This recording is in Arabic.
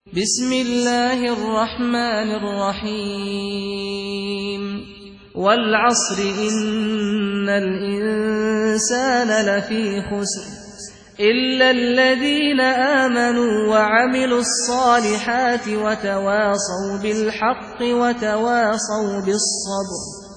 بسم الله الرحمن الرحيم والعصر إن الإنسان لفي خسر إلا الذين آمنوا وعملوا الصالحات وتواصوا بالحق وتواصوا بالصبر